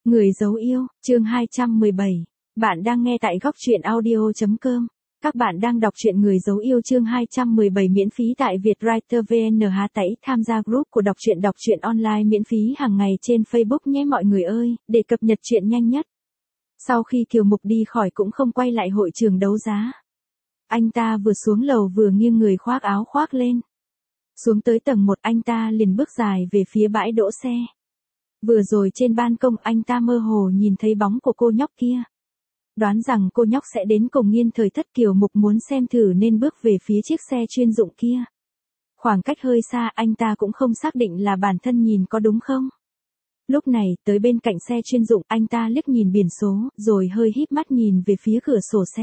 Người dấu yêu, chương 217. Bạn đang nghe tại góc truyện audio.com. Các bạn đang đọc truyện Người dấu yêu chương 217 miễn phí tại Vietwriter VN. Tẩy tham gia group của đọc truyện online miễn phí hàng ngày trên Facebook nhé mọi người ơi, để cập nhật truyện nhanh nhất. Sau khi Kiều Mục đi khỏi cũng không quay lại hội trường đấu giá. Anh ta vừa xuống lầu vừa nghiêng người khoác áo khoác lên. Xuống tới tầng 1 anh ta liền bước dài về phía bãi đỗ xe. Vừa rồi trên ban công anh ta mơ hồ nhìn thấy bóng của cô nhóc kia. Đoán rằng cô nhóc sẽ đến cùng Nghiên Thời Thất. Kiều Mục muốn xem thử nên bước về phía chiếc xe chuyên dụng kia. Khoảng cách hơi xa anh ta cũng không xác định là bản thân nhìn có đúng không. Lúc này tới bên cạnh xe chuyên dụng anh ta liếc nhìn biển số rồi hơi híp mắt nhìn về phía cửa sổ xe.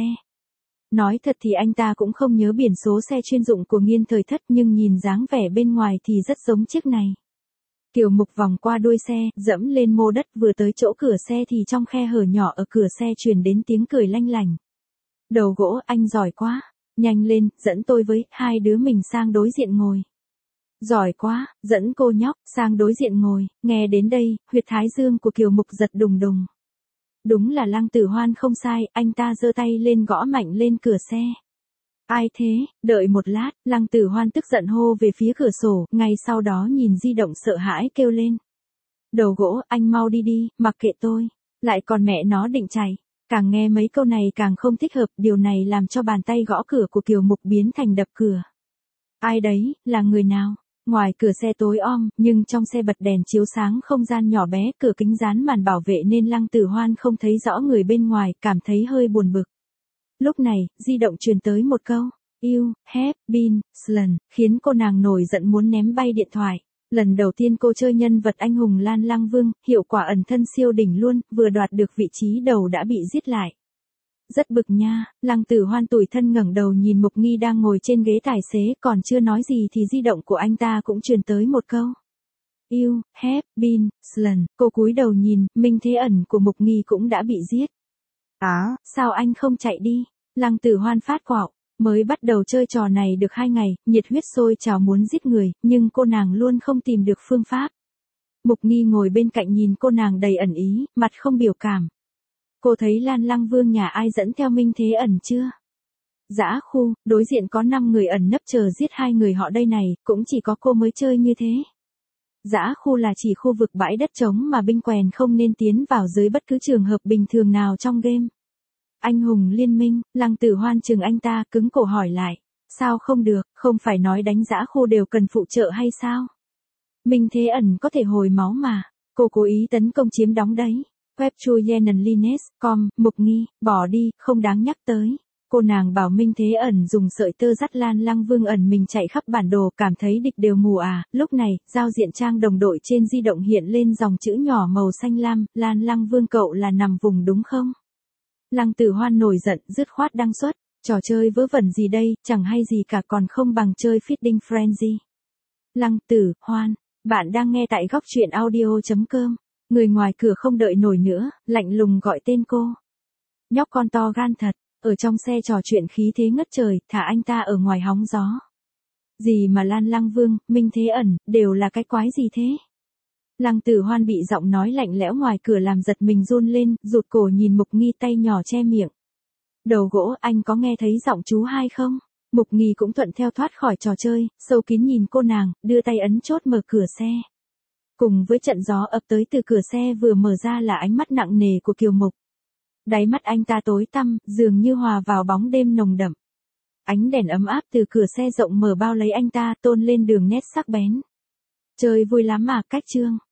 Nói thật thì anh ta cũng không nhớ biển số xe chuyên dụng của Nghiên Thời Thất nhưng nhìn dáng vẻ bên ngoài thì rất giống chiếc này. Kiều Mục vòng qua đuôi xe, dẫm lên mô đất vừa tới chỗ cửa xe thì trong khe hở nhỏ ở cửa xe truyền đến tiếng cười lanh lảnh. Đầu gỗ anh giỏi quá, nhanh lên, dẫn tôi với, hai đứa mình sang đối diện ngồi. Giỏi quá, dẫn cô nhóc sang đối diện ngồi, nghe đến đây, huyệt thái dương của Kiều Mục giật đùng đùng. Đúng là Lăng Tử Hoan không sai, anh ta giơ tay lên gõ mạnh lên cửa xe. Ai thế, đợi một lát, Lăng Tử Hoan tức giận hô về phía cửa sổ, ngay sau đó nhìn di động sợ hãi kêu lên. Đầu gỗ, anh mau đi đi, mặc kệ tôi, lại còn mẹ nó định chạy. Càng nghe mấy câu này càng không thích hợp, điều này làm cho bàn tay gõ cửa của Kiều Mục biến thành đập cửa. Ai đấy, là người nào? Ngoài cửa xe tối om, nhưng trong xe bật đèn chiếu sáng không gian nhỏ bé, cửa kính dán màn bảo vệ nên Lăng Tử Hoan không thấy rõ người bên ngoài, cảm thấy hơi buồn bực. Lúc này, di động truyền tới một câu, you have been stolen, khiến cô nàng nổi giận muốn ném bay điện thoại. Lần đầu tiên cô chơi nhân vật anh hùng Lan Lăng Vương, hiệu quả ẩn thân siêu đỉnh luôn, vừa đoạt được vị trí đầu đã bị giết lại. Rất bực nha, Lăng Tử Hoan tủi thân ngẩng đầu nhìn Mục Nghi đang ngồi trên ghế tài xế, còn chưa nói gì thì di động của anh ta cũng truyền tới một câu. You have been stolen, cô cúi đầu nhìn, Minh Thế Ẩn của Mục Nghi cũng đã bị giết. Sao anh không chạy đi? Lăng Tử Hoan phát quạo, mới bắt đầu chơi trò này được 2 ngày, nhiệt huyết sôi trào muốn giết người, nhưng cô nàng luôn không tìm được phương pháp. Mục Nghi ngồi bên cạnh nhìn cô nàng đầy ẩn ý, mặt không biểu cảm. Cô thấy Lan Lăng Vương nhà ai dẫn theo Minh Thế Ẩn chưa? Dã khu, đối diện có 5 người ẩn nấp chờ giết 2 người họ đây này, cũng chỉ có cô mới chơi như thế. Dã khu là chỉ khu vực bãi đất trống mà binh quèn không nên tiến vào dưới bất cứ trường hợp bình thường nào trong game. Anh hùng liên minh, Lăng Tử Hoan chừng anh ta, cứng cổ hỏi lại. Sao không được, không phải nói đánh dã khu đều cần phụ trợ hay sao? Minh Thế Ẩn có thể hồi máu mà, cô cố ý tấn công chiếm đóng đấy. Web Lines.com, Mục Nghi, bỏ đi, không đáng nhắc tới. Cô nàng bảo Minh Thế Ẩn dùng sợi tơ dắt Lan Lăng Vương ẩn mình chạy khắp bản đồ, cảm thấy địch đều mù à. Lúc này, giao diện trang đồng đội trên di động hiện lên dòng chữ nhỏ màu xanh lam, Lan Lăng Vương cậu là nằm vùng đúng không? Lăng Tử Hoan nổi giận, dứt khoát đăng xuất, trò chơi vớ vẩn gì đây, chẳng hay gì cả còn không bằng chơi Feeding Frenzy. Lăng Tử Hoan, bạn đang nghe tại góc truyện audio.com. Người ngoài cửa không đợi nổi nữa, lạnh lùng gọi tên cô. Nhóc con to gan thật, ở trong xe trò chuyện khí thế ngất trời, thả anh ta ở ngoài hóng gió. Gì mà Lan Lăng Vương, Minh Thế Ẩn, đều là cái quái gì thế? Lăng Tử Hoan bị giọng nói lạnh lẽo ngoài cửa làm giật mình run lên, rụt cổ nhìn Mục Nghi tay nhỏ che miệng. Đầu gỗ, anh có nghe thấy giọng chú hai không? Mục Nghi cũng thuận theo thoát khỏi trò chơi, sâu kín nhìn cô nàng, đưa tay ấn chốt mở cửa xe. Cùng với trận gió ập tới từ cửa xe vừa mở ra là ánh mắt nặng nề của Kiều Mục. Đáy mắt anh ta tối tăm, dường như hòa vào bóng đêm nồng đậm. Ánh đèn ấm áp từ cửa xe rộng mở bao lấy anh ta, tôn lên đường nét sắc bén. Chơi vui lắm mà, cách chương.